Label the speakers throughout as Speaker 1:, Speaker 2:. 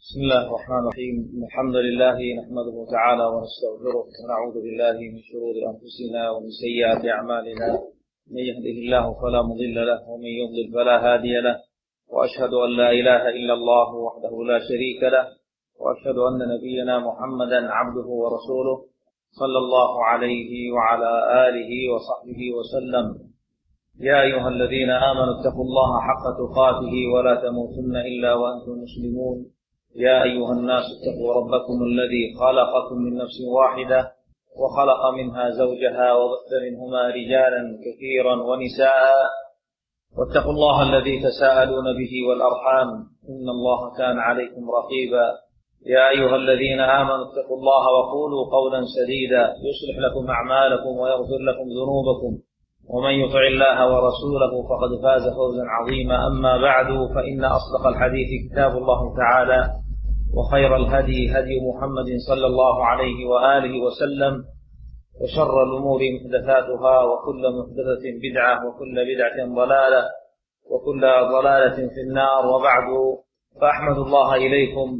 Speaker 1: بسم الله الرحمن الرحيم. الحمد لله نحمده تعالى ونستغفره ونعوذ بالله من شرور أنفسنا ومن سيئات أعمالنا. من يهده الله فلا مضل له ومن يضلل فلا هادي له، وأشهد أن لا إله إلا الله وحده لا شريك له، وأشهد أن نبينا محمدا عبده ورسوله صلى الله عليه وعلى آله وصحبه وسلم. يا أيها الذين آمنوا اتقوا الله حق تقاته ولا تموتن إلا وأنتم مسلمون. يا أيها الناس اتقوا ربكم الذي خلقكم من نفس واحدة وخلق منها زوجها وبث منهما رجالا كثيرا ونساء، واتقوا الله الذي تساءلون به والأرحام إن الله كان عليكم رقيبا. يا أيها الذين آمنوا اتقوا الله وقولوا قولا سديدا يصلح لكم أعمالكم ويغفر لكم ذنوبكم، ومن يطع الله ورسوله فقد فاز فوزا عظيما. أما بعد، فإن أصدق الحديث كتاب الله تعالى، وخير الهدي هدي محمد صلى الله عليه وآله وسلم، وشر الأمور محدثاتها، وكل محدثة بدعة، وكل بدعة ضلالة، وكل ضلالة في النار. وبعد، فأحمد الله إليكم.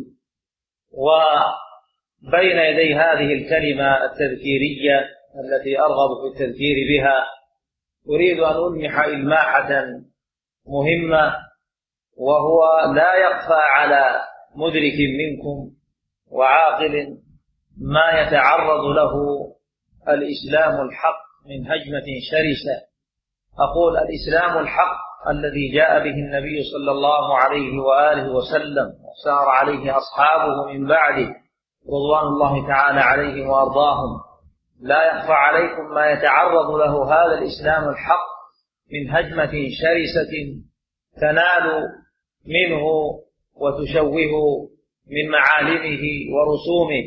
Speaker 1: وبين يدي هذه الكلمة التذكيرية التي أرغب في التذكير بها أريد أن ألمح إلماحة مهمة، وهو لا يخفى على مدرك منكم وعاقل ما يتعرض له الإسلام الحق من هجمة شرسة. أقول الإسلام الحق الذي جاء به النبي صلى الله عليه وآله وسلم وسار عليه أصحابه من بعده رضوان الله تعالى عليهم وأرضاهم. لا يخفى عليكم ما يتعرض له هذا الإسلام الحق من هجمة شرسة تنال منه وتشوه من معالمه ورسومه.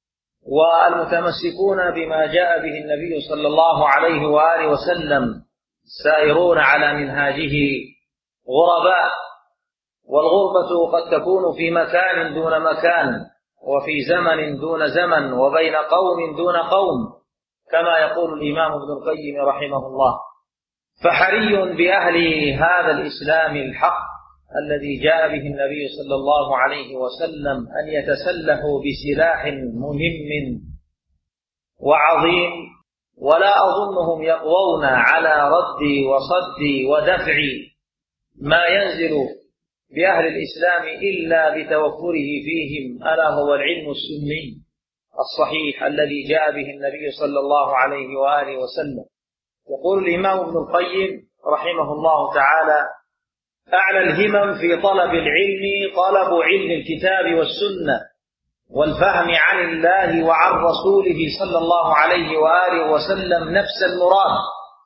Speaker 1: والمتمسكون بما جاء به النبي صلى الله عليه وآله وسلم سائرون على منهاجه غرباء، والغربة قد تكون في مكان دون مكان، وفي زمن دون زمن، وبين قوم دون قوم، كما يقول الإمام ابن القيم رحمه الله. فحري بأهل هذا الإسلام الحق الذي جاء به النبي صلى الله عليه وسلم أن يتسلحوا بسلاح مهم وعظيم، ولا أظنهم يقوون على رد وصد ودفع ما ينزل بأهل الإسلام إلا بتوفره فيهم، ألا هو العلم السني الصحيح الذي جاء به النبي صلى الله عليه وآله وسلم. يقول الإمام ابن القيم رحمه الله تعالى: أعلى الهمم في طلب العلم طلب علم الكتاب والسنة، والفهم عن الله وعن رسوله صلى الله عليه وآله وسلم نفس المراد،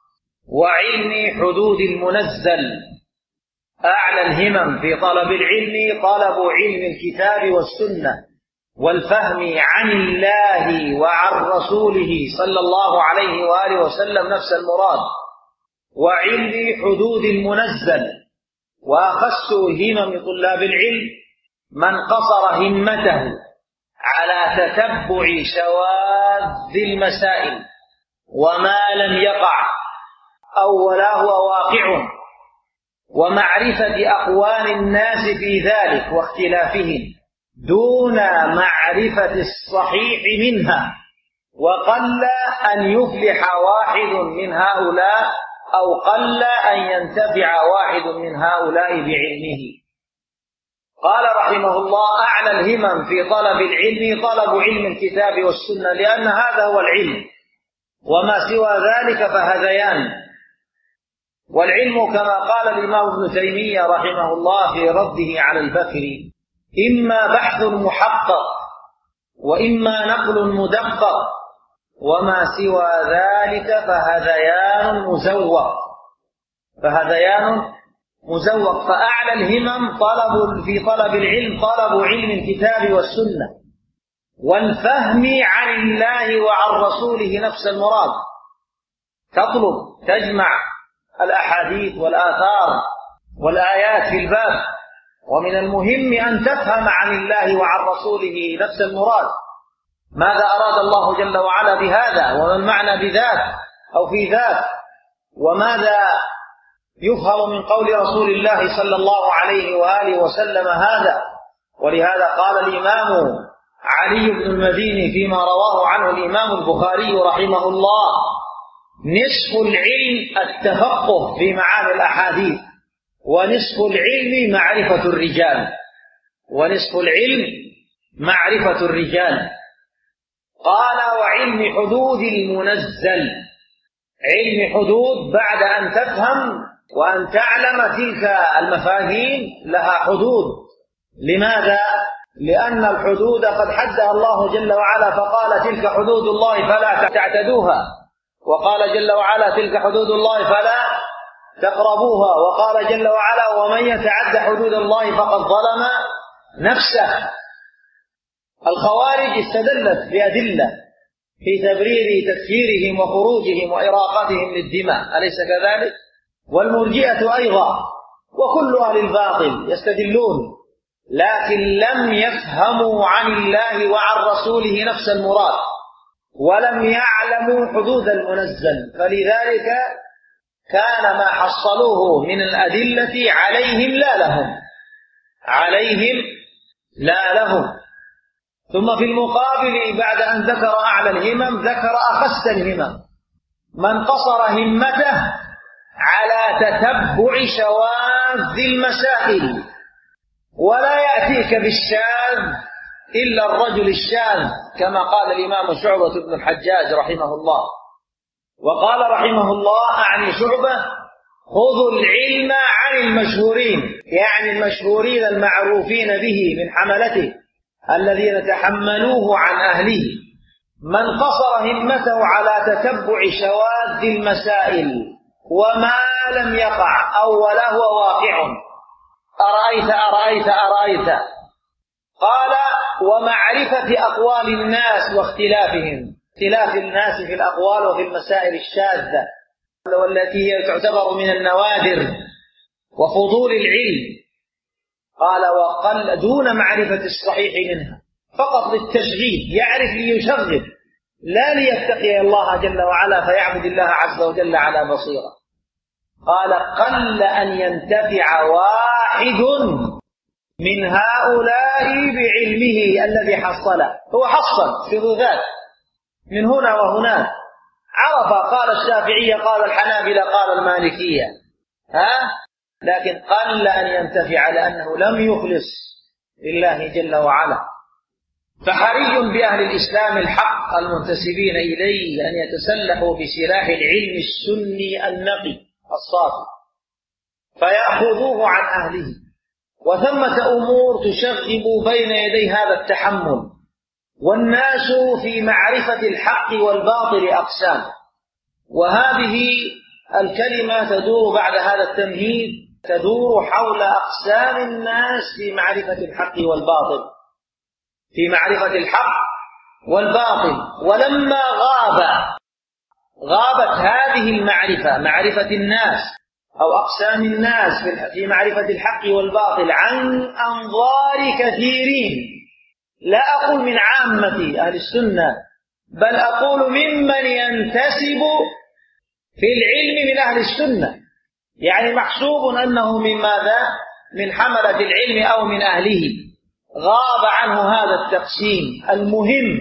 Speaker 1: وعلم حدود المنزل. أعلى الهمم في طلب العلم طلب علم الكتاب والسنة، والفهم عن الله وعن رسوله صلى الله عليه وآله وسلم نفس المراد، وعلم حدود المنزل. وأخص همم طلاب العلم من قصر همته على تتبع شواذ المسائل وما لم يقع أو ولا هو واقع، ومعرفة أقوال الناس في ذلك واختلافهم دون معرفة الصحيح منها. وقل أن يفلح واحد من هؤلاء، أو قل أن ينتفع واحد من هؤلاء بعلمه. قال رحمه الله: أعلى الهمم في طلب العلم طلب علم الكتاب والسنة، لأن هذا هو العلم، وما سوى ذلك فهذيان. والعلم كما قال الإمام ابن تيمية رحمه الله في رده على البكري: إما بحث محقق، وإما نقل مدقق، وما سوى ذلك فهذيان مزوق. فأعلى الهمم في طلب العلم طلب علم الكتاب والسنة، والفهم عن الله وعن رسوله نفس المراد. تطلب تجمع الأحاديث والآثار والآيات في الباب، ومن المهم أن تفهم عن الله وعن رسوله نفس المراد. ماذا أراد الله جل وعلا بهذا، وما المعنى بذاك أو في ذاك، وماذا يفهم من قول رسول الله صلى الله عليه وآله وسلم هذا، ولهذا قال الإمام علي بن المديني فيما رواه عنه الإمام البخاري رحمه الله: نصف العلم التفقه في معاني الأحاديث، ونصف العلم معرفة الرجال، ونصف العلم معرفة الرجال. قال: وعلم حدود المنزل، علم حدود بعد أن تفهم وأن تعلم تلك المفاهيم لها حدود. لماذا؟ لأن الحدود قد حدها الله جل وعلا، فقال: تلك حدود الله فلا تعتدوها، وقال جل وعلا: تلك حدود الله فلا تقربوها، وقال جل وعلا: ومن يتعد حدود الله فقد ظلم نفسه. الخوارج استدلت بأدلة في تبرير تكفيرهم وخروجهم وإراقتهم للدماء، أليس كذلك؟ والمرجئة أيضا، وكل أهل الباطل يستدلون، لكن لم يفهموا عن الله وعن رسوله نفس المراد، ولم يعلموا حدود المنزل، فلذلك كان ما حصلوه من الأدلة عليهم لا لهم، عليهم لا لهم. ثم في المقابل بعد أن ذكر أعلى الهمم ذكر أخس الهمم: من قصر همته على تتبع شواذ المسائل، ولا يأتيك بالشاذ إلا الرجل الشاذ، كما قال الإمام شعبة بن الحجاج رحمه الله. وقال رحمه الله أعني شعبة: خذوا العلم عن المشهورين، يعني المشهورين المعروفين به من حملته الذين تحملوه عن أهله. من قصر همته على تتبع شواذ المسائل وما لم يقع أو ولا هو واقع، أرأيت. قال: ومعرفة أقوال الناس واختلافهم، اختلاف الناس في الأقوال وفي المسائل الشاذة والتي هي تعتبر من النوادر وفضول العلم. قال: وقل دون معرفة الصحيح منها، فقط للتشغيل، يعرف ليشغل لا ليتقي الله جل وعلا فيعبد الله عز وجل على بصيرة. قال: قل أن ينتفع واحد من هؤلاء بعلمه الذي حصله. هو حصل شذوذات من هنا وهناك، عرف، قال الشافعية، قال الحنابلة، قال المالكية، لكن قل أن ينتفع لأنه لم يخلص لله جل وعلا. فحري بأهل الإسلام الحق المنتسبين إليه أن يتسلحوا بسلاح العلم السني النقي الصافي، فيأخذوه عن أهله. وثمة أمور تشغب بين يدي هذا التحمل، والناس في معرفة الحق والباطل أقسام. وهذه الكلمة تدور بعد هذا التمهيد، تدور حول أقسام الناس في معرفة الحق والباطل، في معرفة الحق والباطل. ولما غابت هذه المعرفة، معرفة الناس أو أقسام الناس في معرفة الحق والباطل عن أنظار كثيرين، لا أقول من عامة أهل السنة، بل أقول ممن ينتسب في العلم من أهل السنة، يعني محسوب أنه من ماذا؟ من حملة العلم أو من أهله. غاب عنه هذا التقسيم المهم،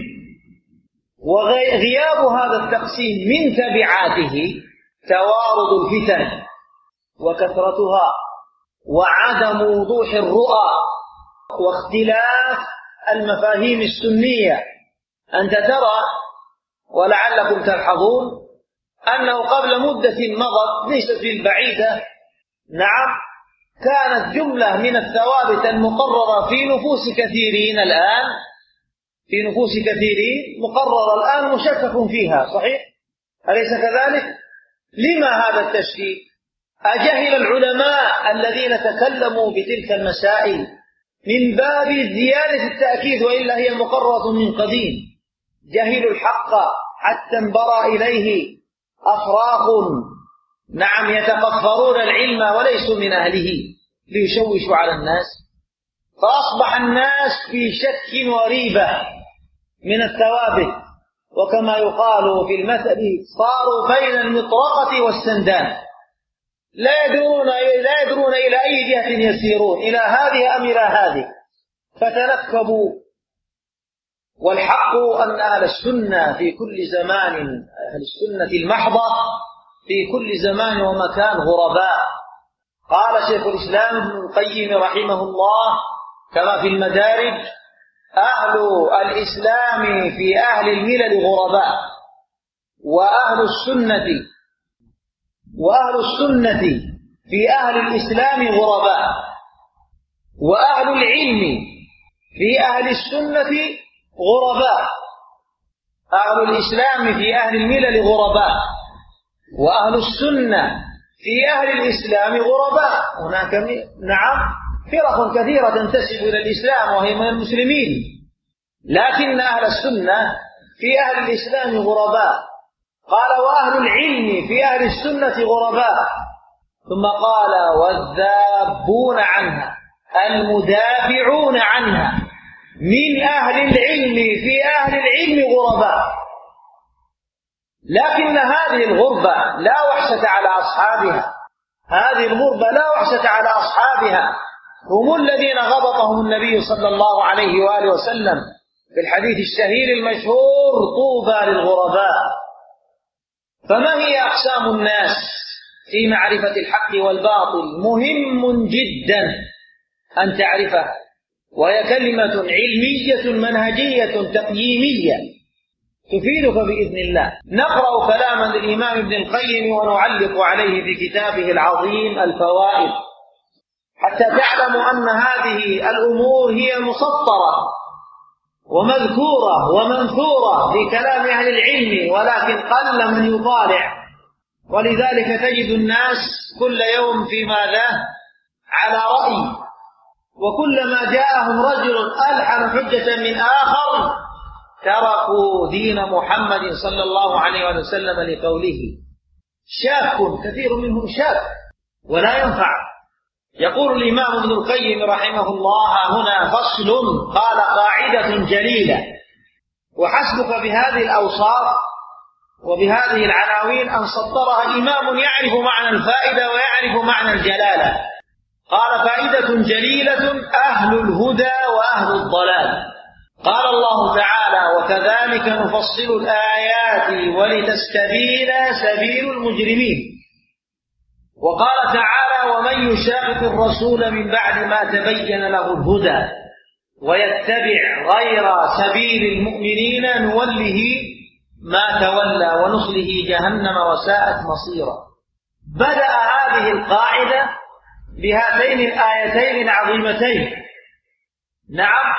Speaker 1: وغياب هذا التقسيم من تبعاته توارد الفتن وكثرتها، وعدم وضوح الرؤى، واختلاف المفاهيم السنية. أنت ترى ولعلكم تلحظون أنه قبل مدة مضت ليست بالبعيدة، نعم، كانت جملة من الثوابت المقررة في نفوس كثيرين الآن، في نفوس كثيرين مقررة الآن مشكك فيها، صحيح؟ أليس كذلك؟ لما هذا التشكيك؟ أجهل العلماء الذين تكلموا بتلك المسائل من باب زيادة التأكيد، وإلا هي مقررة من قديم. جهلوا الحق حتى انبرى إليه أفراق، نعم، يتقفرون العلم وليسوا من أهله ليشوشوا على الناس، فأصبح الناس في شك وريبة من الثوابت، وكما يقال في المثل صاروا بين المطرقة والسندان، لا يدرون إلى أي جهة يسيرون، إلى هذه أم إلى هذه. فتنكبوا. والحق أن أهل السنة في كل زمان، أهل السنة المحضة في كل زمان ومكان غرباء. قال شيخ الإسلام ابن القيم رحمه الله كما في المدارج: أهل الإسلام في أهل الملل غرباء، وأهل السنة في أهل الإسلام غرباء، وأهل العلم في أهل السنة غرباء. أهل الإسلام في أهل الملل غرباء، وأهل السنة في أهل الإسلام غرباء. هناك فرق كثيرة تنتسب إلى الإسلام وهي من المسلمين، لكن أهل السنة في أهل الإسلام غرباء. قال: وأهل العلم في أهل السنة غرباء. ثم قال: والذابون عنها، المدافعون عنها من أهل العلم في أهل العلم غرباء. لكن هذه الغربة لا وحشة على أصحابها، هذه الغربة لا وحشة على أصحابها. هم الذين غبطهم النبي صلى الله عليه وآله وسلم في الحديث الشهير المشهور: طوبى للغرباء. فما هي أقسام الناس في معرفة الحق والباطل؟ مهم جدا أن تعرفه، وهي كلمة علمية منهجية تقييمية تفيدك بإذن الله. نقرأ كلاما للإمام ابن القيم ونعلق عليه في كتابه العظيم الفوائد، حتى تعلموا أن هذه الأمور هي مسطرة ومذكورة ومنثورة في كلام أهل العلم، ولكن قل من يطالع. ولذلك تجد الناس كل يوم في ماذا؟ على رأي، وكلما جاءهم رجل ألحن حجة من آخر تركوا دين محمد صلى الله عليه وسلم لقوله. شاك، كثير منهم شاك ولا ينفع. يقول الإمام ابن القيم رحمه الله: هنا فصل. قال: قاعدة جليلة. وحسبك بهذه الأوصاف وبهذه العناوين أن سطرها إمام يعرف معنى الفائدة ويعرف معنى الجلالة. قال: فائدة جليلة: أهل الهدى وأهل الضلال. قال الله تعالى: وكذلك نفصل الآيات ولتستبين سبيل المجرمين. وقال تعالى: ومن يشاقق الرسول من بعد ما تبين له الهدى ويتبع غير سبيل المؤمنين نوله ما تولى ونصله جهنم وساءت مصيرا. بدأ هذه القاعدة بهاتين الآيتين العظيمتين. نعم،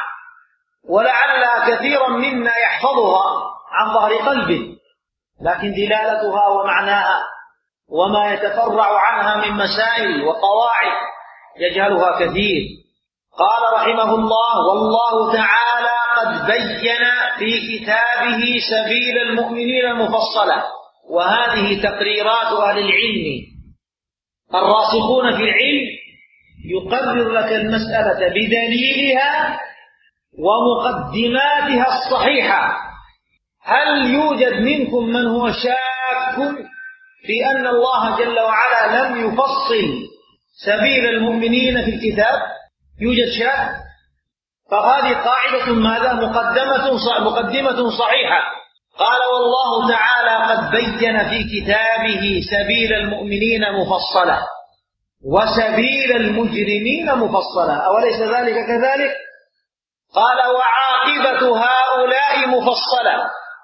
Speaker 1: ولعل كثيرا منا يحفظها عن ظهر قلبه، لكن دلالتها ومعناها وما يتفرع عنها من مسائل وقواعد يجهلها كثير. قال رحمه الله: والله تعالى قد بين في كتابه سبيل المؤمنين مفصلا. وهذه تقريرات أهل العلم الراسخون في العلم، يقرر لك المسألة بدليلها ومقدماتها الصحيحة. هل يوجد منكم من هو شاك في أن الله جل وعلا لم يفصل سبيل المؤمنين في الكتاب؟ يوجد شاك؟ فهذه قاعدة ماذا؟ مقدمة صحيحة. قال: والله تعالى قد بين في كتابه سبيل المؤمنين مفصلا وسبيل المجرمين مفصلا. أوليس ذلك كذلك؟ قال: وعاقبة هؤلاء مفصلا،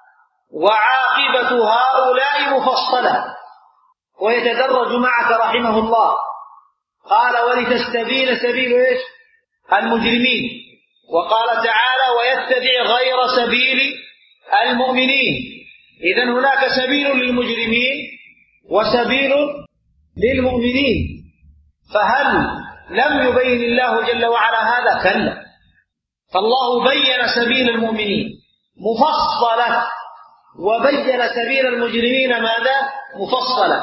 Speaker 1: وعاقبة هؤلاء مفصلا. ويتدرج معك رحمه الله. قال: ولتستبين سبيل إيش؟ المجرمين. وقال تعالى: ويتبع غير سبيل المؤمنين. إذن هناك سبيل للمجرمين وسبيل للمؤمنين. فهل لم يبين الله جل وعلا هذا؟ كلا، فالله بين سبيل المؤمنين مفصلة، وبين سبيل المجرمين ماذا؟ مفصلة،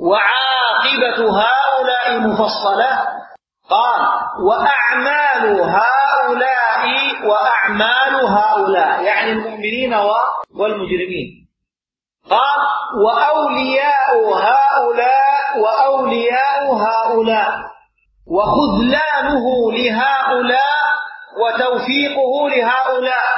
Speaker 1: وعاقبة هؤلاء مفصلة. قال: وأعمال هؤلاء يعني المؤمنين والمجرمين. قال: وأولياء هؤلاء وخذلانه لهؤلاء وتوفيقه لهؤلاء،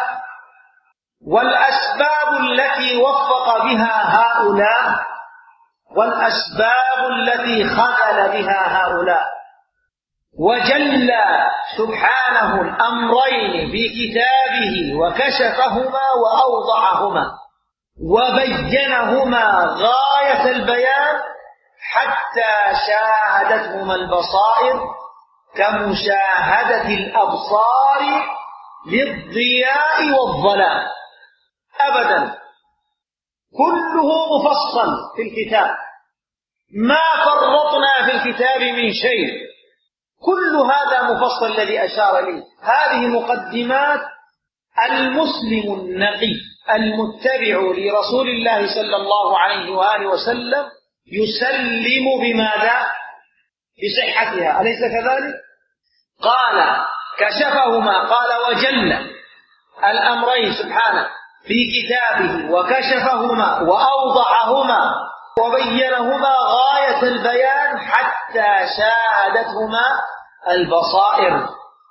Speaker 1: والأسباب التي وفق بها هؤلاء والأسباب التي خذل بها هؤلاء. وجل سبحانه الأمرين في كتابه وكشفهما وأوضحهما وبينهما غاية البيان حتى شاهدتهما البصائر كمشاهدة الأبصار للضياء والظلام. أبدا، كله مفصل في الكتاب، ما فرطنا في الكتاب من شيء، كل هذا مفصل الذي أشار إليه. هذه مقدمات المسلم النقي المتبع لرسول الله صلى الله عليه وآله وسلم يسلم بماذا؟ بصحتها، أليس كذلك؟ قال كشفهما، قال وجل الأمرين سبحانه في كتابه وكشفهما وأوضحهما وبينهما غاية البيان حتى شاهدتهما البصائر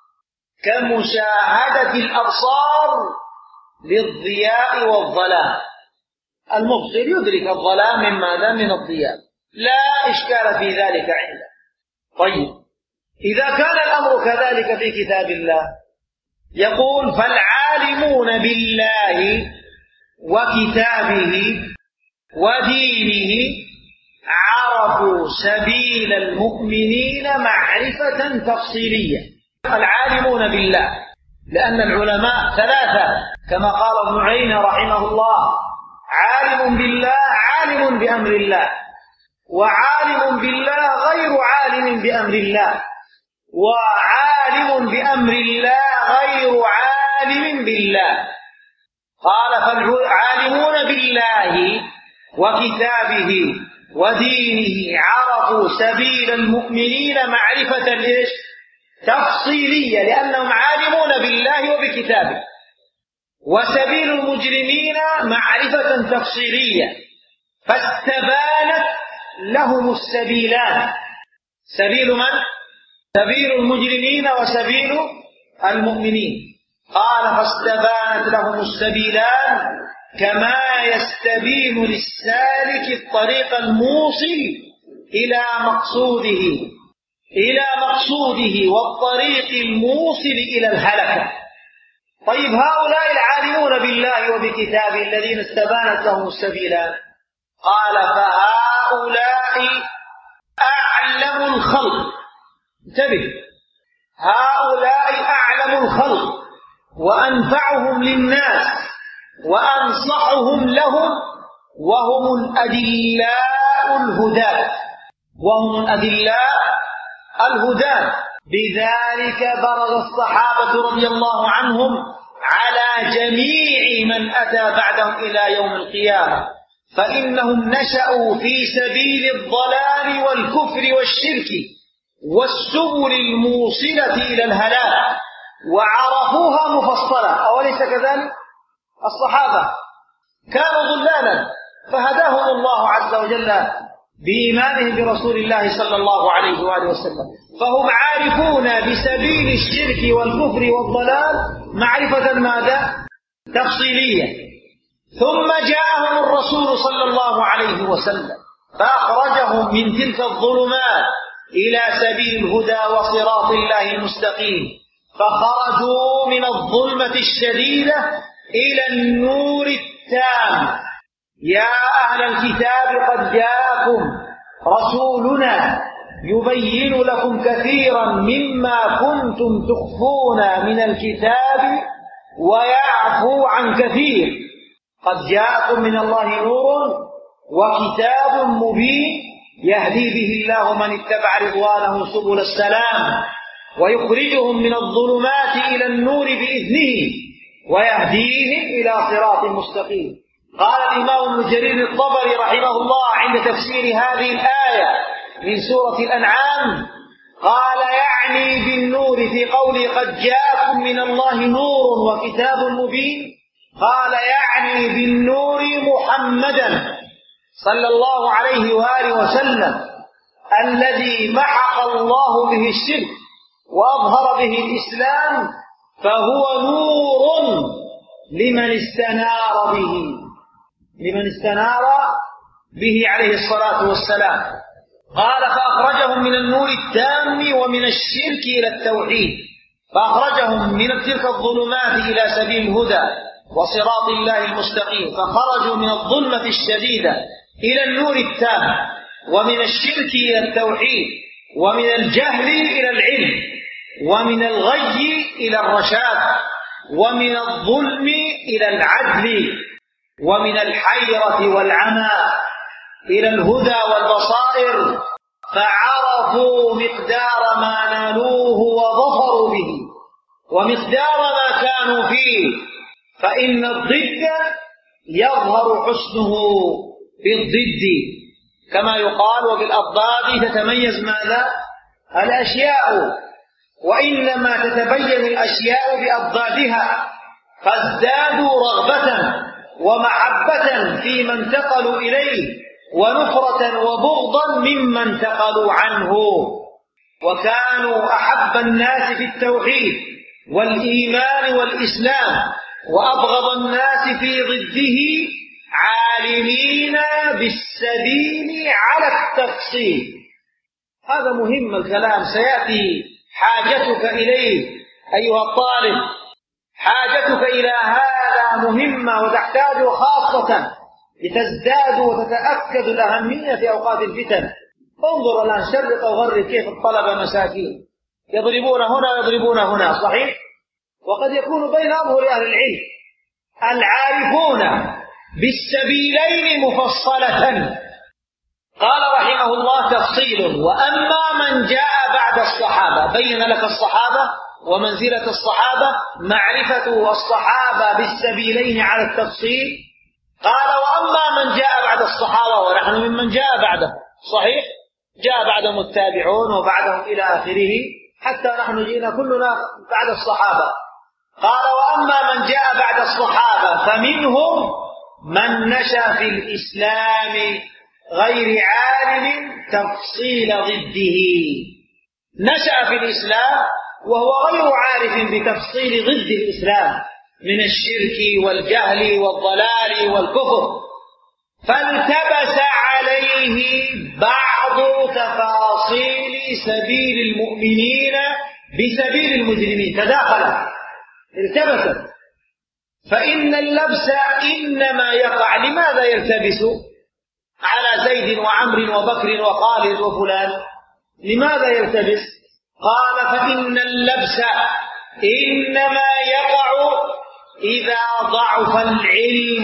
Speaker 1: كمشاهدة الأبصار للضياء والظلام. المبصر يدرك الظلام من ماذا؟ من الضياء، لا إشكال في ذلك عنده. طيب، إذا كان الأمر كذلك في كتاب الله، يقول فالعالمون بالله وكتابه ودينه عرفوا سبيل المؤمنين معرفة تفصيلية. العالمون بالله، لأن العلماء ثلاثة كما قال ابن عيينة رحمه الله: عالم بالله عالم بأمر الله، وعالم بالله غير عالم بأمر الله، وعالم بأمر الله غير عالم بالله. قال فالعالمون بالله وكتابه ودينه عرفوا سبيل المؤمنين معرفة تفصيلية، لأنهم عالمون بالله وبكتابه. وسبيل المجرمين معرفة تفصيلية، فاستبانت لهم السبيلان. سبيل من؟ سبيل المجرمين وسبيل المؤمنين. قال فاستبانت لهم السبيلان كما يستبين للسالك الطريق الموصل إلى مقصوده والطريق الموصل إلى الهلكة. طيب، هؤلاء العالمون بالله وبكتابه الذين استبانت لهم السبيلان، قال فهؤلاء أعلم الخلق. انتبه، هؤلاء أعلم الخلق وأنفعهم للناس وأنصحهم لهم، وهم الأدلاء الهداة. بذلك برز الصحابة رضي الله عنهم على جميع من أتى بعدهم إلى يوم القيامة، فإنهم نشأوا في سبيل الضلال والكفر والشرك والسبل الموصلة إلى الهلاك، وعرفوها مفصلة. أوليس كذلك؟ الصحابة كانوا ضلالا فهداهم الله عز وجل بإيمانهم برسول الله صلى الله عليه وآله وسلم، فهم عارفون بسبيل الشرك والكفر والضلال معرفة ماذا؟ تفصيلية. ثم جاءهم الرسول صلى الله عليه وسلم فأخرجهم من تلك الظلمات إلى سبيل الهدى وصراط الله المستقيم، فخرجوا من الظلمة الشديدة إلى النور التام. يا أهل الكتاب قد جاءكم رسولنا يبين لكم كثيرا مما كنتم تخفون من الكتاب ويعفو عن كثير، قد جاءكم من الله نور وكتاب مبين يهدي به الله من اتبع رضوانه سبل السلام ويخرجهم من الظلمات إلى النور بإذنه ويهديهم إلى صراط مستقيم. قال الإمام ابن جرير الطبري رحمه الله عند تفسير هذه الآية من سورة الأنعام، قال يعني بالنور في قوله قد جاءكم من الله نور وكتاب مبين، قال يعني بالنور محمدا صلى الله عليه وآله وسلم الذي محق الله به الشرك وأظهر به الإسلام فهو نور لمن استنار به عليه الصلاة والسلام. قال فأخرجهم من النور التام ومن الشرك إلى التوحيد، فأخرجهم من تلك الظلمات إلى سبيل الهدى وصراط الله المستقيم، فخرجوا من الظلمة الشديدة إلى النور التام، ومن الشرك إلى التوحيد، ومن الجهل إلى العلم، ومن الغي إلى الرشاد، ومن الظلم إلى العدل، ومن الحيرة والعمى إلى الهدى والبصائر، فعرفوا مقدار ما نالوه وظفروا به ومقدار ما كانوا فيه. فإن الضد يظهر حسنه بالضد، كما يقال وبالأضداد تتميز ماذا؟ الأشياء، وإنما تتبين الأشياء بأضدادها، فازدادوا رغبة ومحبة فيما انتقلوا إليه، ونفرة وبغضا مما انتقلوا عنه. وكانوا أحب الناس في التوحيد والإيمان والإسلام، وأبغض الناس في ضده عالمين بالسبيل على التفصيل. هذا مهم الكلام، سيأتي حاجتك إليه أيها الطالب، حاجتك إلى هذا مهمة وتحتاج خاصة لتزداد وتتأكد الأهمية في أوقات الفتن. انظر الآن، شرق أو غرب، كيف الطلبة مساكين يضربون هنا ويضربون هنا، صحيح؟ وقد يكون بين أظهر أهل العلم العارفون بالسبيلين مفصلة. قال رحمه الله تفصيل: وأما من جاء بعد الصحابة، بين لك الصحابة ومنزلة الصحابة، معرفة الصحابة بالسبيلين على التفصيل. قال: وأما من جاء بعد الصحابة، ونحن ممن جاء بعده، صحيح؟ جاء بعدهم التابعون وبعدهم إلى آخره، حتى نحن جئنا كلنا بعد الصحابة. قال: وأما من جاء بعد الصحابة فمنهم من نشأ في الإسلام غير عالم تفصيل ضده. نشأ في الإسلام وهو غير عارف بتفصيل ضد الإسلام من الشرك والجهل والضلال والكفر، فالتبس عليه بعض تفاصيل سبيل المؤمنين بسبيل المجرمين، تداخلت، التبست. فإن اللبس إنما يقع، لماذا يلتبس على زيد وعمر وبكر وخالد وفلان؟ لماذا يلتبس؟ قال: فإن اللبس إنما يقع إذا ضعف العلم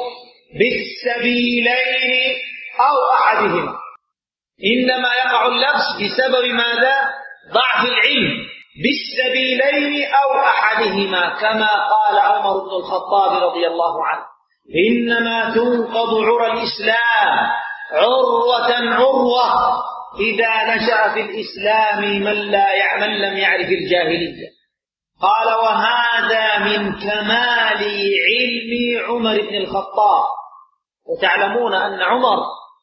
Speaker 1: بالسبيلين أو أحدهما. إنما يقع اللبس بسبب ماذا؟ ضعف العلم بالسبيلين أو أحدهما، كما قال عمر بن الخطاب رضي الله عنه: إنما تنقض عرى الإسلام عروة عروة إذا نشأ في الإسلام من لم يعرف الجاهلية. قال: وهذا من كمال علم عمر بن الخطاب. وتعلمون أن عمر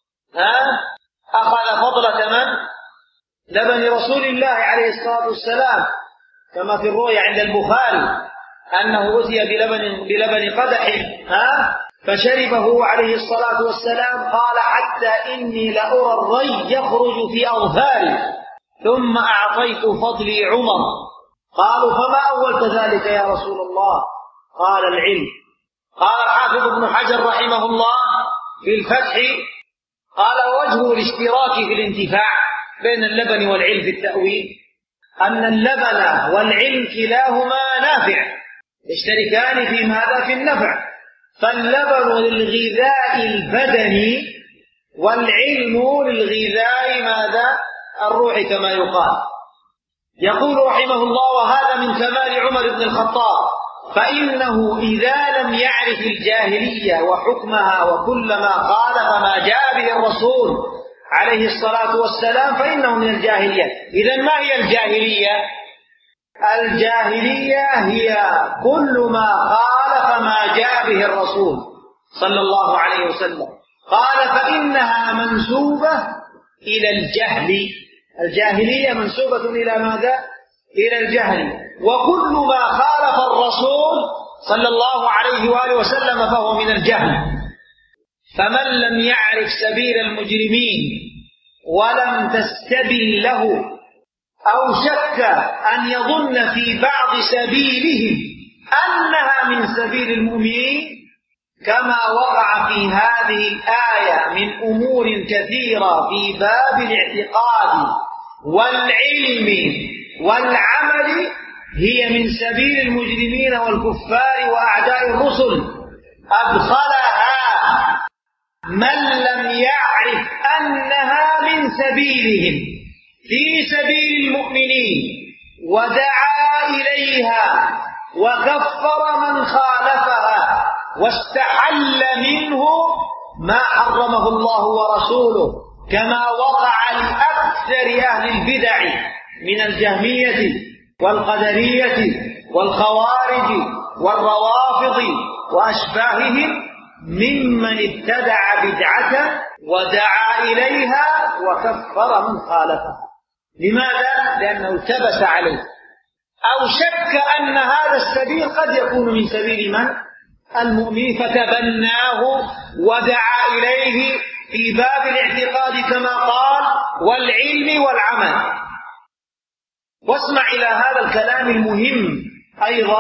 Speaker 1: أخذ فضلة من؟ لبن رسول الله عليه الصلاة والسلام، كما في الرؤيا عند البخاري أنه أتي بلبن قدح فشربه عليه الصلاة والسلام. قال: حتى إني لأرى الري يخرج في أظفاري، ثم أعطيت فضلي عمر. قالوا: فما أولت ذلك يا رسول الله؟ قال: العلم. قال الحافظ ابن حجر رحمه الله في الفتح: قال: وجه الاشتراك في الانتفاع بين اللبن والعلم في التأويل أن اللبن والعلم كلاهما نافع، يشتركان في ماذا؟ في النفع. فاللبن للغذاء البدني، والعلم للغذاء ماذا؟ الروح، كما يقال. يقول رحمه الله: وهذا من كمال عمر بن الخطاب، فإنه إذا لم يعرف الجاهلية وحكمها وكل ما خالف ما جاء به الرسول عليه الصلاة والسلام فإنه من الجاهلية. إذن ما هي الجاهلية؟ الجاهلية هي كل ما خالف ما جاء به الرسول صلى الله عليه وسلم. قال: فإنها منسوبة إلى الجهل. الجاهلية منسوبة إلى ماذا؟ إلى الجهل. وكل ما خالف صلى الله عليه وآله وسلم فهو من الجهل. فمن لم يعرف سبيل المجرمين ولم تستبن له أو شك أن يظن في بعض سبيلهم أنها من سبيل المؤمنين، كما وقع في هذه الآية من أمور كثيرة في باب الاعتقاد والعلم والعمل، هي من سبيل المجرمين والكفار وأعداء الرسل، أدخلها من لم يعرف أنها من سبيلهم في سبيل المؤمنين ودعا إليها وكفر من خالفها واستحل منه ما حرمه الله ورسوله، كما وقع لأكثر أهل البدع من الجهمية والقدرية والخوارج والروافض وأشباههم، ممن ابتدع بدعة ودعا إليها وكفر من خالفها. لماذا؟ لأنه التبس عليه أو شك أن هذا السبيل قد يكون من سبيل من؟ المؤمن، فتبناه ودعا إليه في باب الاعتقاد كما قال والعلم والعمل. واسمع إلى هذا الكلام المهم أيضا.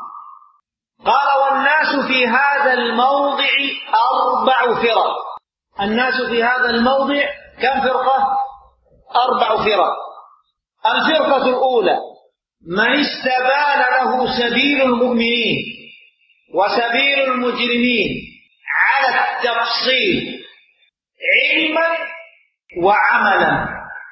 Speaker 1: قال: والناس في هذا الموضع 4 فرق. الناس في هذا الموضع كم فرقة؟ 4 فرق. الفرقة الأولى: من استبان له سبيل المؤمنين وسبيل المجرمين على التفصيل علما وعملا،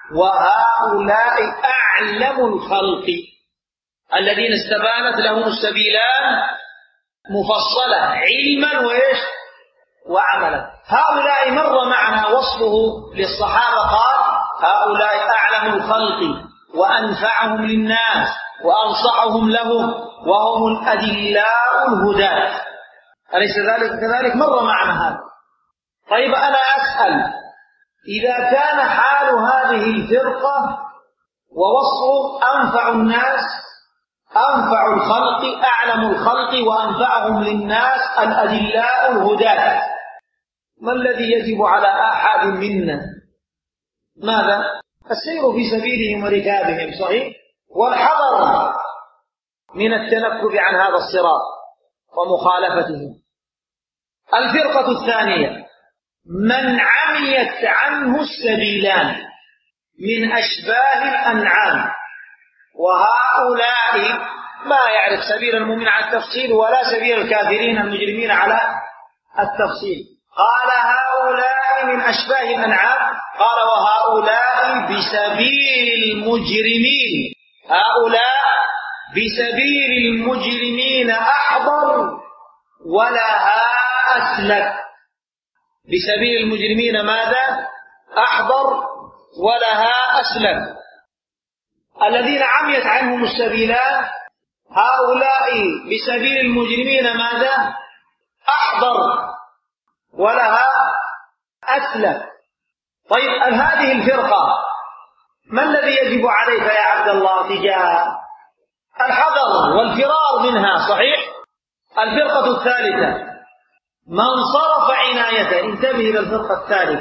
Speaker 1: وهؤلاء أعلم الخلق، الذين استبانت لهم السبيلان مفصلة علما وإيش؟ وعملا. هؤلاء مر معنا وصفه للصحابة، قال: هؤلاء أعلم الخلق وأنفعهم للناس وأنصحهم لهم وهم الأدلاء الهداة. أليس ذلك كذلك؟ مر معنا هذا. طيب أنا أسأل: إذا كان حال هذه الفرقة ووصفهم أنفع الناس، أنفع الخلق، أعلم الخلق وأنفعهم للناس، الأدلاء الهداة، ما الذي يجب على أحد منا؟ ماذا؟ السير في سبيلهم وركابهم، صحيح، والحذر من التنكب عن هذا الصراط ومخالفتهم. الفرقة الثانية: من عميت عنه السبيلان من أشباه الأنعام، وهؤلاء ما يعرف سبيل المؤمن على التفصيل ولا سبيل الكافرين المجرمين على التفصيل. قال: هؤلاء من أشباه الأنعام. قال: وهؤلاء بسبيل المجرمين، هؤلاء بسبيل المجرمين أحضر ولها أسلك. بسبيل المجرمين ماذا؟ أحضر ولها أسلك. الذين عميت عنهم السبيلان هؤلاء بسبيل المجرمين ماذا؟ أحضر ولها أسلك. طيب هذه الفرقة ما الذي يجب عليك يا عبد الله تجاهها؟ الحذر والفرار منها، صحيح؟ الفرقة الثالثة: من صرف عنايته. انتبه إلى الفرقة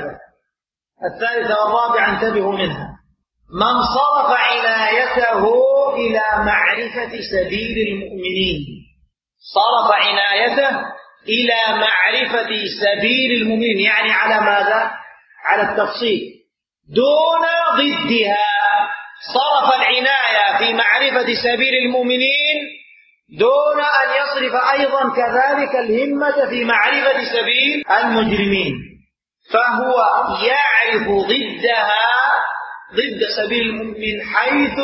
Speaker 1: الثالثة والرابعة، انتبهوا منها. من صرف عنايته إلى معرفة سبيل المؤمنين، صرف عنايته إلى معرفة سبيل المؤمنين، يعني على ماذا؟ على التفصيل دون ضدها. صرف العناية في معرفة سبيل المؤمنين دون أن يصرف أيضا كذلك الهمة في معرفة سبيل المجرمين، فهو يعرف ضدها، ضد سبيل المؤمن من حيث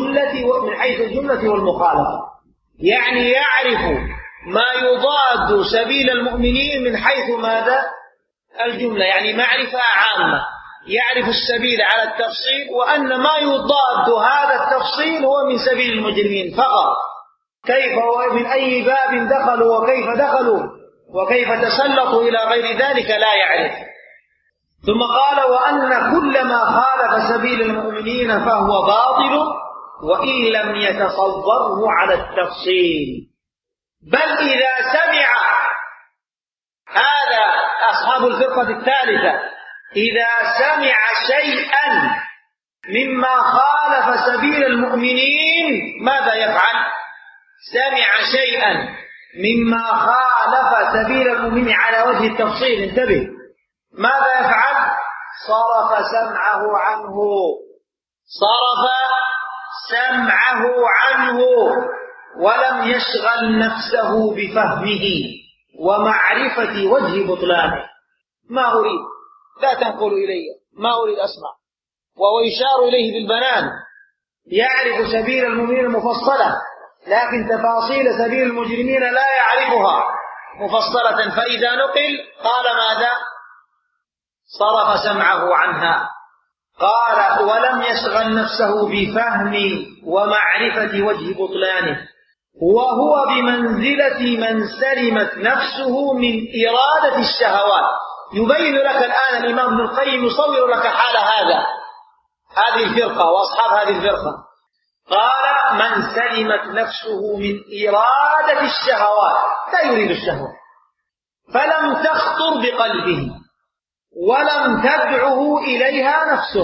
Speaker 1: الجملة والمخالفة، يعني يعرف ما يضاد سبيل المؤمنين من حيث ماذا؟ الجملة، يعني معرفة عامة، يعرف السبيل على التفصيل، وأن ما يضاد هذا التفصيل هو من سبيل المجرمين فقط. كيف ومن أي باب دخلوا وكيف دخلوا وكيف تسلطوا إلى غير ذلك لا يعرف. ثم قال: وأن كل ما خالف سبيل المؤمنين فهو باطل وإن لم يتصوره على التفصيل. بل إذا سمع هذا أصحاب الفرقة الثالثة إذا سمع شيئا مما خالف سبيل المؤمنين ماذا يفعل؟ سمع شيئا مما خالف سبيل المؤمنين على وجه التفصيل، انتبه، ماذا يفعل؟ صرف سمعه عنه، صرف سمعه عنه ولم يشغل نفسه بفهمه ومعرفة وجه بطلانه. ما أريد، لا تنقل إلي، ما أريد أسمع. وهو يشار إليه بالبنان، يعرف سبيل المؤمنين المفصلة لكن تفاصيل سبيل المجرمين لا يعرفها مفصلة، فإذا نقل قال ماذا؟ صرف سمعه عنها. قال ولم يشغل نفسه بفهم ومعرفة وجه بطلانه، وهو بمنزلة من سلمت نفسه من إرادة الشهوات. يبين لك الآن الإمام ابن القيم يصور لك حال هذه الفرقة وأصحاب هذه الفرقة. قال من سلمت نفسه من إرادة الشهوات، لا يريد الشهوة، فلم تخطر بقلبه ولم تدعه إليها نفسه،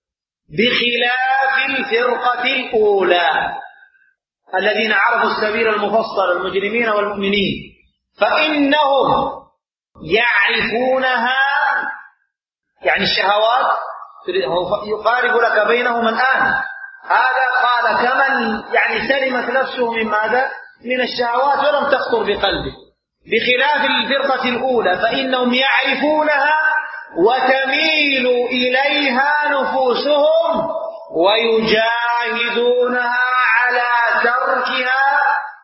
Speaker 1: بخلاف الفرقة الأولى الذين عرفوا السبيل المفصل المجرمين والمؤمنين، فإنهم يعرفونها، يعني الشهوات يقارب لك بينهما الآن. هذا قال كمن يعني سلمت نفسه من ماذا؟ من الشهوات ولم تخطر بقلبه، بخلاف الفرقة الأولى فإنهم يعرفونها وتميل إليها نفوسهم ويجاهدونها على تركها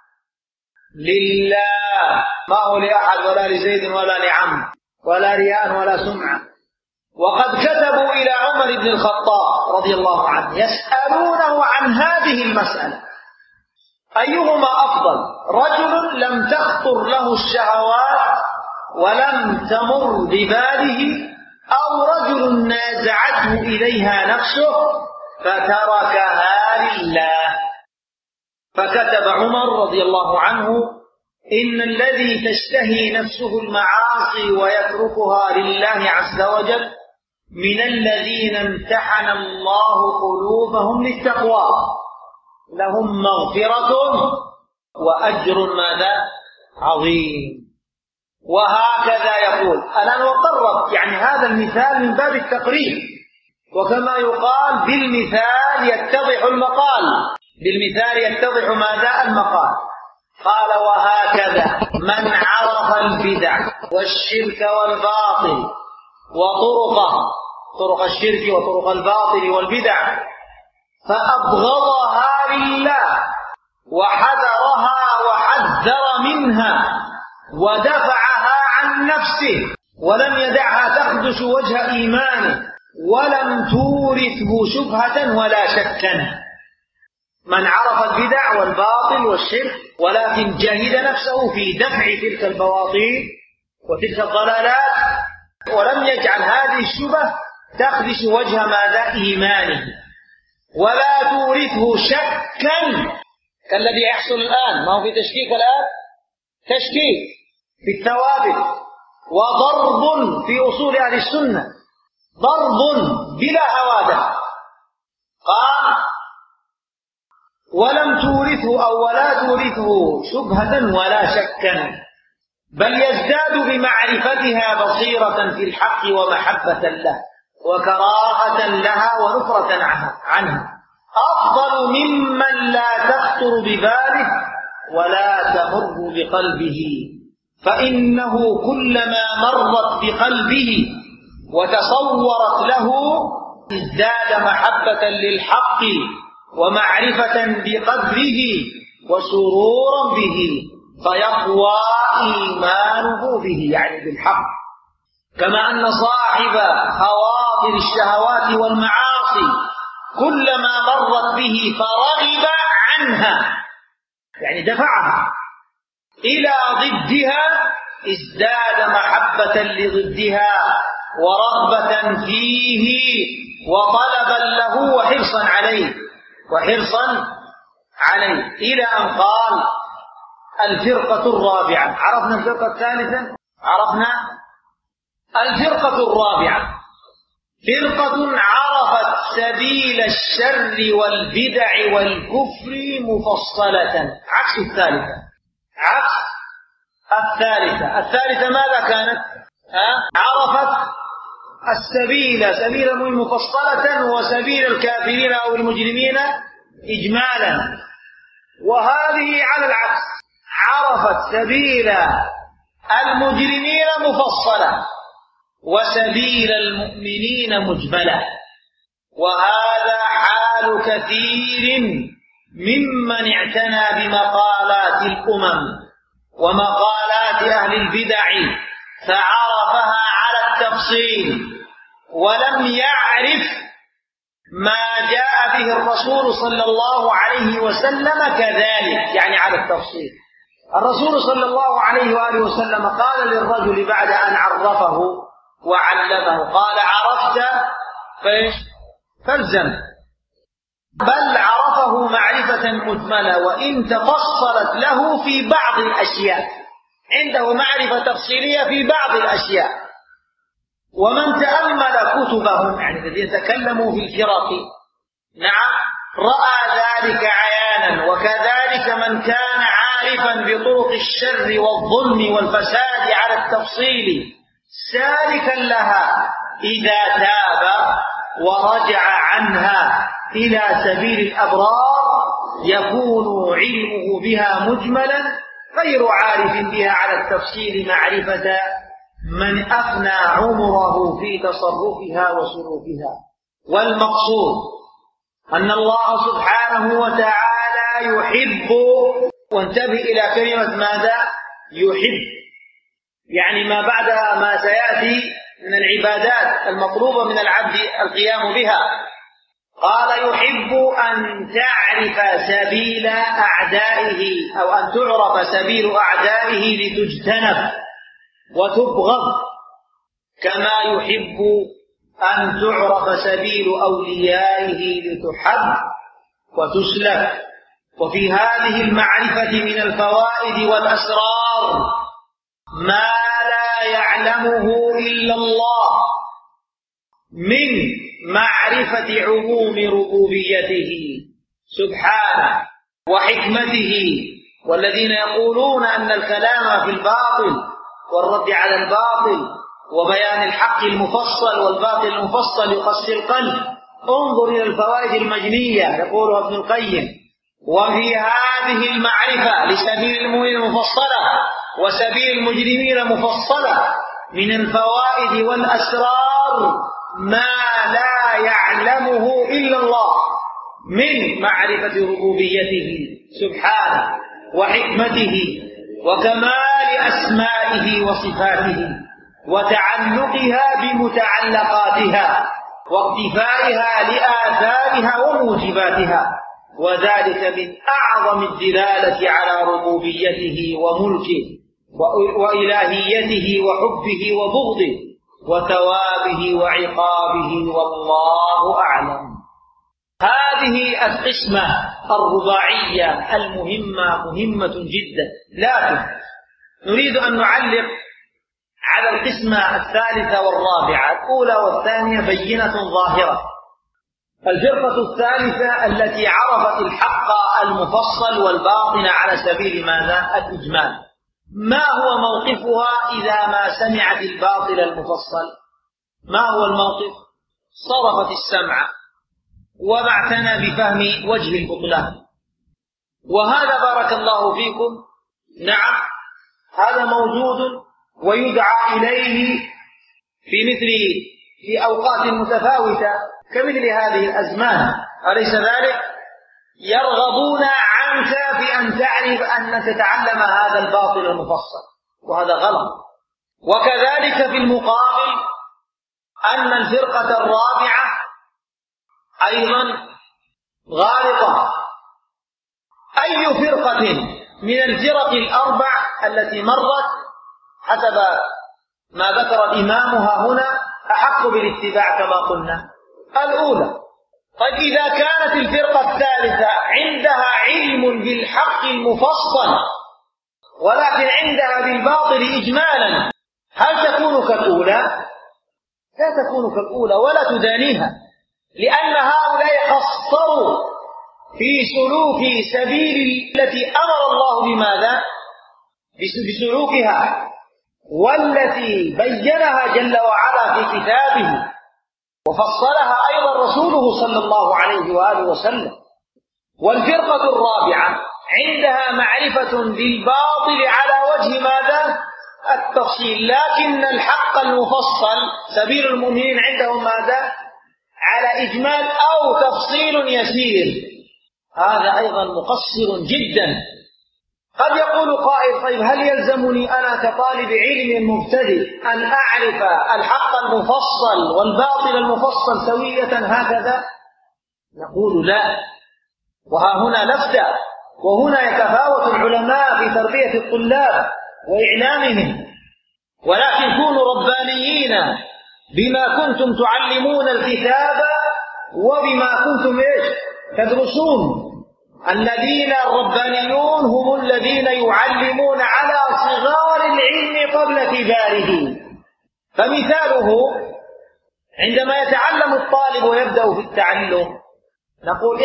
Speaker 1: لله، ما هو لأحد ولا لزيد ولا لعمرو ولا رياء ولا سمعة. وقد كتبوا إلى عمر بن الخطاب رضي الله عنه يسألونه عن هذه المسألة: أيهما أفضل، رجل لم تخطر له الشهوات ولم تمر بباله، أو رجل نازعته إليها نفسه فتركها لله؟ فكتب عمر رضي الله عنه: إن الذي تشتهي نفسه المعاصي ويتركها لله عز وجل من الذين امتحن الله قلوبهم للتقوى، لهم مغفرة وأجر ماذا؟ عظيم. وهكذا يقول. الآن وقرب يعني هذا المثال من باب التقريب، وكما يقال بالمثال يتضح المقال، بالمثال يتضح ماذا؟ المقال. قال: وهكذا من عرف البدع والشرك والباطل وطرقه، طرق الشرك وطرق الباطل والبدع، فأبغضها لله وحذرها وحذر منها ودفعها عن نفسه ولم يدعها تخدش وجه إيمانه ولم تورثه شبهة ولا شكا. من عرف البدع والباطل والشرك ولكن جاهد نفسه في دفع تلك البواطيل وتلك الضلالات ولم يجعل هذه الشبه تخدش وجه ماذا؟ إيمانه، ولا تورثه شكا كالذي يحصل الآن. ما هو في تشكيك الآن؟ تشكيك في الثوابت وضرب في أصول أهل السنة، ضرب بلا هوادة. قال: ولم تورثه أو ولا تورثه شبهة ولا شكا، بل يزداد بمعرفتها بصيرة في الحق ومحبة له وكراهة لها ونفرة عنها، أفضل ممن لا تخطر بباله ولا تمر بقلبه، فإنه كلما مرت بقلبه وتصورت له ازداد محبة للحق ومعرفة بقدره وسرورا به، فيقوى إيمانه به يعني بالحق. كما أن صاحب خواطر الشهوات والمعاصي كلما مرت به فرغب عنها يعني دفعها إلى ضدها ازداد محبة لضدها ورغبة فيه وطلبا له وحرصا عليه إلى أن قال: الفرقة الرابعة. عرفنا الفرقة الثالثة، عرفنا الفرقة الرابعة، فرقة عرفت سبيل الشر والبدع والكفر مفصلة، عكس الثالثة، عكس الثالثة. الثالثة ماذا كانت؟ عرفت السبيل، سبيل مفصلة، وسبيل الكافرين أو المجرمين إجمالا. وهذه على العكس، عرفت سبيل المجرمين مفصلا وسبيل المؤمنين مجملا. وهذا حال كثير ممن اعتنى بمقالات الأمم ومقالات أهل البدع، فعرفها على التفصيل ولم يعرف ما جاء به الرسول صلى الله عليه وسلم كذلك، يعني على التفصيل. الرسول صلى الله عليه وآله وسلم قال للرجل بعد أن عرفه وعلمه، قال: عرفت فالزم. بل عرفه معرفة مجملة، وإن تفصلت له في بعض الأشياء، عنده معرفة تفصيلية في بعض الأشياء. ومن تأمل كتبهم، يعني الذين تكلموا في الفرق، نعم، رأى ذلك عيانا. وكذلك من كان عارفا بطرق الشر والظلم والفساد على التفصيل سالكا لها، إذا تاب ورجع عنها إلى سبيل الأبرار يكون علمه بها مجملا، غير عارف بها على التفصيل معرفة من أفنى عمره في تصرفها وسلوكها. والمقصود أن الله سبحانه وتعالى يحب، وانتبه إلى كلمة ماذا؟ يحب، يعني ما بعدها ما سيأتي من العبادات المطلوبة من العبد القيام بها. قال: يحب أن تعرف سبيل أعدائه، أو أن تعرف سبيل أعدائه لتجتنب وتبغض، كما يحب أن تعرف سبيل أوليائه لتحب وتسلك. وفي هذه المعرفة من الفوائد والأسرار ما لا يعلمه إلا الله من معرفة عموم ربوبيته سبحانه وحكمته. والذين يقولون أن الكلام في الباطل والرد على الباطل وبيان الحق المفصل والباطل المفصل يقسي القلب، انظر إلى الفوائد المجنية يقولها ابن القيم. وفي هذه المعرفة لسبيل المؤمنين مفصلة وسبيل المجرمين مفصلة من الفوائد والأسرار ما لا يعلمه إلا الله من معرفة ربوبيته سبحانه وحكمته وكمال أسمائه وصفاته وتعلقها بمتعلقاتها واقتفائها لآثارها وموجباتها. وذلك من أعظم الدلالة على ربوبيته وملكه وإلهيته وحبه وبغضه وثوابه وعقابه، والله أعلم. هذه القسمة الرباعية المهمة مهمة جدا، لكن نريد أن نعلق على القسمة الثالثة والرابعة. الأولى والثانية بينة ظاهرة. الفرقة الثالثة التي عرفت الحق المفصل والباطن على سبيل ماذا؟ الإجمال. ما هو موقفها إذا ما سمعت الباطل المفصل؟ ما هو الموقف؟ صرفت السمع وما اعتنى بفهم وجه البطلان. وهذا بارك الله فيكم، نعم، هذا موجود ويدعى إليه في أوقات متفاوتة كمثل هذه الأزمان، أليس ذلك؟ يرغبون عنك في أن تعرف أن تتعلم هذا الباطل المفصل، وهذا غلط. وكذلك في المقابل أن الفرقة الرابعة أيضا غالطة. أي فرقة من الفرق الأربع التي مرت حسب ما ذكر الإمامها هنا أحق بالاتباع كما قلنا؟ الأولى. طيب إذا كانت الفرقة الثالثة عندها علم بالحق المفصل ولكن عندها بالباطل إجمالا، هل تكون كالأولى؟ لا تكون كالأولى ولا تدانيها، لأن هؤلاء قصروا في سلوك سبيل التي أمر الله بماذا؟ بسلوكها، والتي بينها جل وعلا في كتابه، وفصلها أيضا رسوله صلى الله عليه وآله وسلم. والفرقة الرابعة عندها معرفة بالباطل على وجه ماذا؟ التفصيل، لكن الحق المفصل سبيل المؤمنين عندهم ماذا؟ على إجمال أو تفصيل يسير. هذا أيضا مقصر جدا. قد يقول قائل: طيب هل يلزمني أنا كطالب علم مبتدئ أن أعرف الحق المفصل والباطل المفصل سوية هكذا؟ نقول لا، وها هنا نبدأ، وهنا يتفاوت العلماء في تربية الطلاب وإعلامهم. ولكن كونوا ربانيين بما كنتم تعلمون الكتاب وبما كنتم تدرسون. الذين الربانيون هم الذين يعلمون على صغار العلم قبل كباره. فمثاله عندما يتعلم الطالب ويبدأ في التعلم نقول: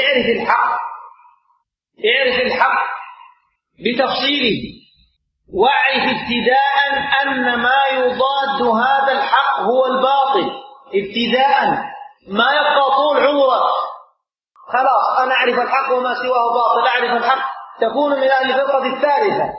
Speaker 1: اعرف الحق بتفصيله، واعرف ابتداء أن ما يضاد هذا الحق هو الباطل ابتداء، ما يبقى طول عمرك خلاص أنا أعرف الحق وما سواه باطل، أعرف الحق، تكون من أهل الفرقة الثالثة.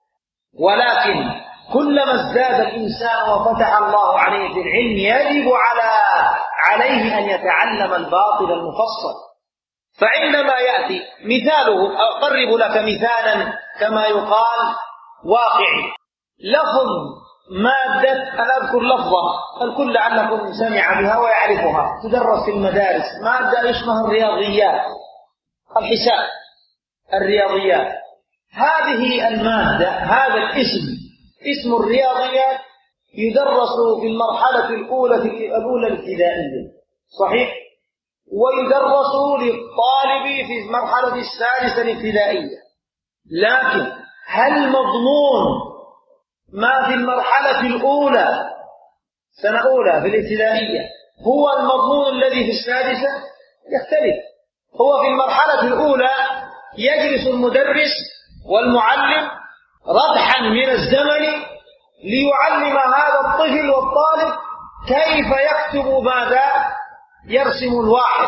Speaker 1: ولكن كلما ازداد الإنسان وفتح الله عليه في العلم يجب عليه أن يتعلم الباطل المفصل. فعندما يأتي مثاله، أقرب لك مثالا كما يقال واقعي: لفظ مادة، أنا أذكر لفظة الكل لعلكم سمع بها ويعرفها، تدرس في المدارس، مادة اسمها الرياضيات، الحساب، الرياضيات. هذه المادة، هذا الاسم، اسم الرياضيات، يدرس في المرحلة الأولى الابتدائية، صحيح؟ ويدرس للطالب في المرحلة السادسة الابتدائية. لكن هل مضمون ما في المرحلة الأولى سنة أولى في الابتدائية هو المضمون الذي في السادسة؟ يختلف. هو في المرحلة الأولى يجلس المدرس والمعلم ردحا من الزمن ليعلم هذا الطفل والطالب كيف يكتب ماذا؟ يرسم الواحد،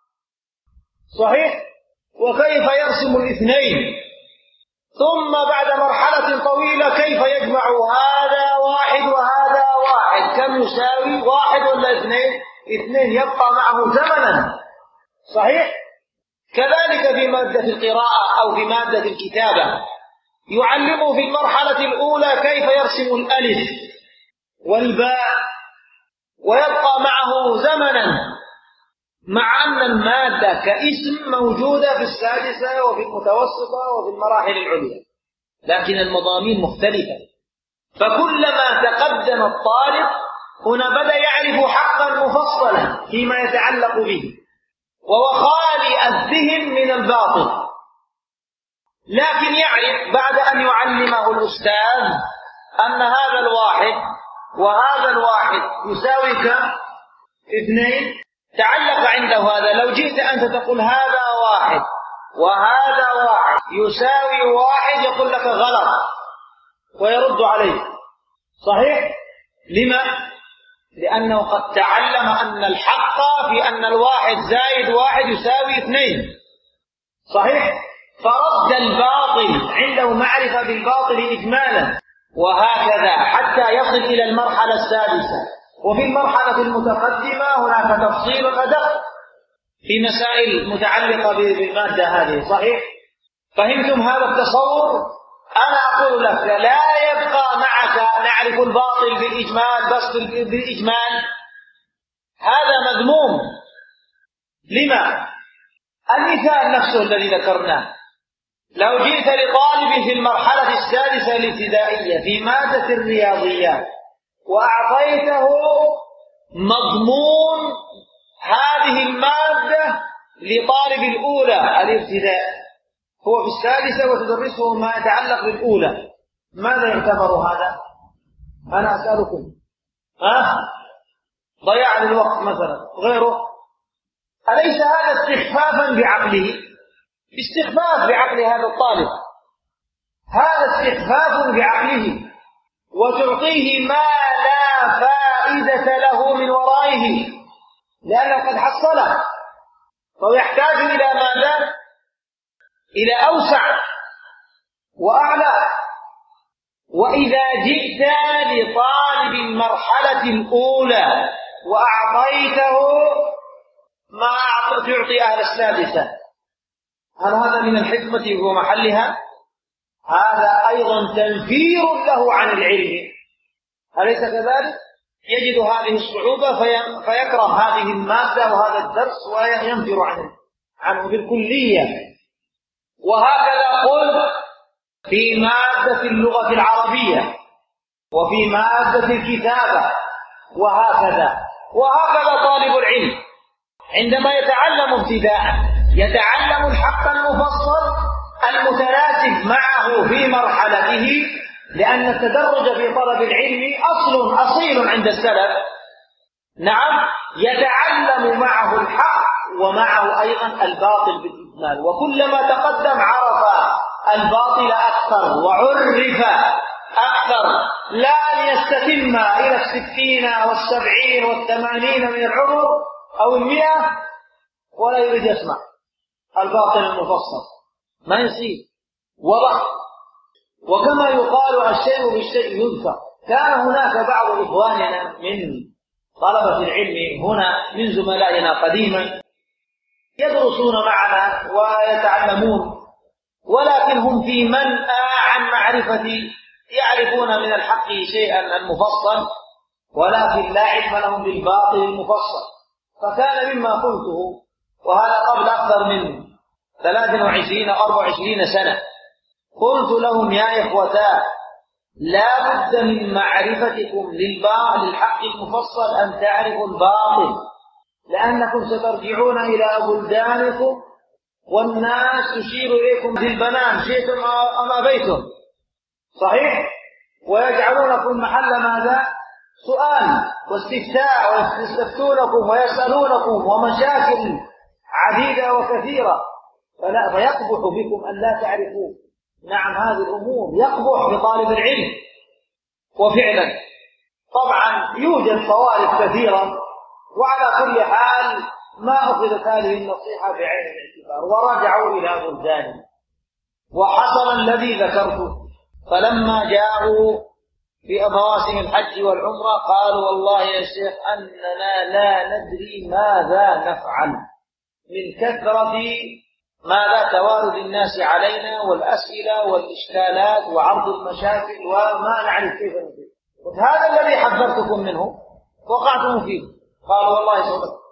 Speaker 1: صحيح؟ وكيف يرسم الاثنين، ثم بعد مرحلة طويلة كيف يجمع هذا واحد وهذا واحد، كم يساوي واحد ولا اثنين؟ اثنين، يبقى معه زمنا، صحيح؟ كذلك في مادة القراءة أو في مادة الكتابة يعلمه في المرحلة الأولى كيف يرسم الألف والباء، ويبقى معه زمنا، مع أن المادة كاسم موجودة في السادسة وفي المتوسطة وفي المراحل العليا، لكن المضامين مختلفة. فكلما تقدم الطالب هنا بدأ يعرف حقا مفصلا فيما يتعلق به، وهو خالي الذهن من الباطل، لكن يعرف بعد أن يعلمه الأستاذ أن هذا الواحد وهذا الواحد يساوي كم؟ اثنين. تعلق عنده هذا. لو جئت أنت تقول هذا واحد وهذا واحد يساوي واحد، يقول لك غلط ويرد عليه، صحيح؟ لما؟ لأنه قد تعلم أن الحق في أن الواحد زائد واحد يساوي اثنين، صحيح؟ فرد الباطل، عنده معرفة بالباطل إجمالا، وهكذا حتى يصل إلى المرحلة السادسة. وفي المرحلة المتقدمة هناك تفصيل أدق في مسائل متعلقة بالمادة هذه، صحيح؟ فهمتم هذا التصور؟ أنا أقول لك لا يبقى معك نعرف الباطل بالإجمال بس بالإجمال، هذا مذموم. لما؟ المثال نفسه الذي ذكرناه، لو جئت لطالب في المرحلة السادسة الابتدائية في مادة الرياضيات وأعطيته مضمون هذه المادة لطالب الأولى الابتدائي، هو في السادسة وتدرسه ما يتعلق بالأولى، ماذا يعتبر هذا؟ أنا أسألكم. ضياع للوقت مثلا غيره. أليس هذا استخفافا بعقله؟ استخفاف بعقل هذا الطالب، هذا استخفاف بعقله، وتعطيه ما لا فائدة له من ورائه، لأنه قد حصله، فيحتاج إلى ماذا؟ إلى أوسع وأعلى. وإذا جئت لطالب المرحلة الأولى وأعطيته ما تعطي أهل السادسة، هل هذا من الحكمة ومحلها؟ هذا أيضا تنفير له عن العلم، أليس كذلك؟ يجد هذه الصعوبة فيكره هذه المادة وهذا الدرس وينفر عنه بالكلية. وهكذا قل في مادة اللغة العربية وفي مادة الكتابة، وهكذا طالب العلم عندما يتعلم ابتداء يتعلم الحق المفصل المتناسب معه في مرحلته، لأن التدرج في طلب العلم أصيل عند السلف. نعم، يتعلم معه الحق ومعه أيضا الباطل بالإجمال، وكلما تقدم عرف الباطل أكثر وعرف أكثر، لا أن يستتم إلى 60 و70 و80 من العمر أو 100 ولا يريد يسمع الباطل المفصل، ما يصير وضح. وكما يقال الشيء بالشيء يذكر، كان هناك بعض إخواننا من طلبة العلم هنا من زملائنا قديما يدرسون معنا ويتعلمون، ولكن هم في منأى عن معرفة، يعرفون من الحق شيئا المفصل ولكن لا علم لهم بالباطل المفصل. فكان مما قلته، وهذا قبل أكثر من 23 أو 24 سنة، قلت لهم يا إخوتا، لا بد من معرفتكم للحق المفصل أن تعرفوا الباطل، لأنكم سترجعون إلى بلدانكم والناس تشير إليكم بالبنان، شئتم أم أبيتم، صحيح؟ ويجعلونكم محل ماذا؟ سؤال واستفتاء، ويستفتونكم ويسألونكم ومشاكل عديدة وكثيرة، فيقبح بكم أن لا تعرفوا. نعم، هذه الأمور يقبح بطالب العلم. وفعلا طبعا يوجد طوائف كثيرة، وعلى كل حال ما أخذت هذه النصيحة بعين الاعتبار ورجعوا إلى بلدانهم. وحصل الذي ذكرته، فلما جاءوا في مواسم الحج والعمرة قالوا والله يا شيخ أننا لا ندري ماذا نفعل من كثرة ماذا توارد الناس علينا والأسئلة والإشكالات وعرض المشاكل، وما نعرف كيف نفعل. هذا الذي حذرتكم منه وقعتم فيه. قالوا والله صدق.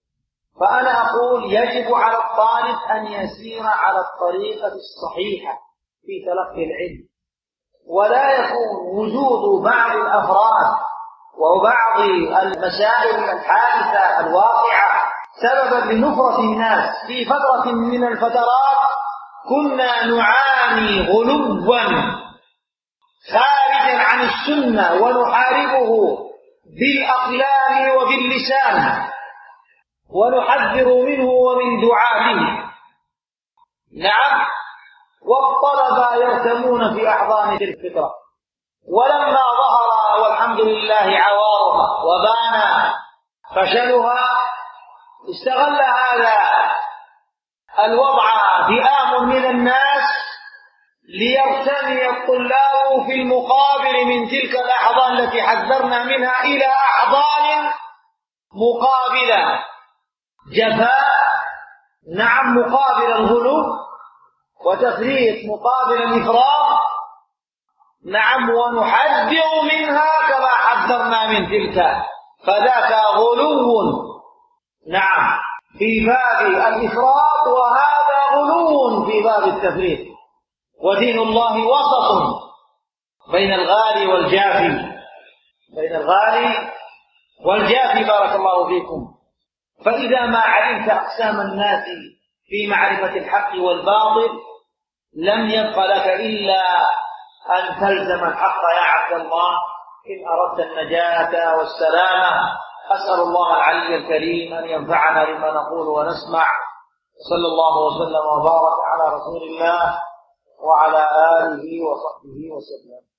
Speaker 1: فأنا أقول يجب على الطالب أن يسير على الطريقة الصحيحة في تلقي العلم، ولا يكون وجود بعض الأفراد وبعض المسائل الحادثة الواقعة سببا لنفرة الناس. في فترة من الفترات كنا نعاني غلوا خارجا عن السنة ونحاربه بالأقلام وباللسان ونحذر منه ومن دعاته. نعم، والطلبة يرتمون في أحضان تلك الفكرة، ولما ظهر والحمد لله عوارها وبان فشلها استغل هذا الوضع فئام من الناس ليرتمي الطلاب في المقابل من تلك الأحضان التي حذرنا منها إلى أحضان مقابلة جفاء، نعم، مقابل الغلو وتفريط مقابل الإفراط، نعم، ونحذر منها كما حذرنا من تلك، فذاك غلو نعم في باب الإفراط، وهذا غلو في باب التفريط. ودين الله وسط بين الغالي والجافي، بين الغالي والجافي، بارك الله فيكم. فإذا ما علمت أقسام الناس في معرفة الحق والباطل لم يبق لك إلا أن تلزم الحق يا عبد الله إن أردت النجاة والسلامة. أسأل الله العلي الكريم أن ينفعنا بما نقول ونسمع. صلى الله وسلم وبارك على رسول الله وعلى آله وصحبه وسلم.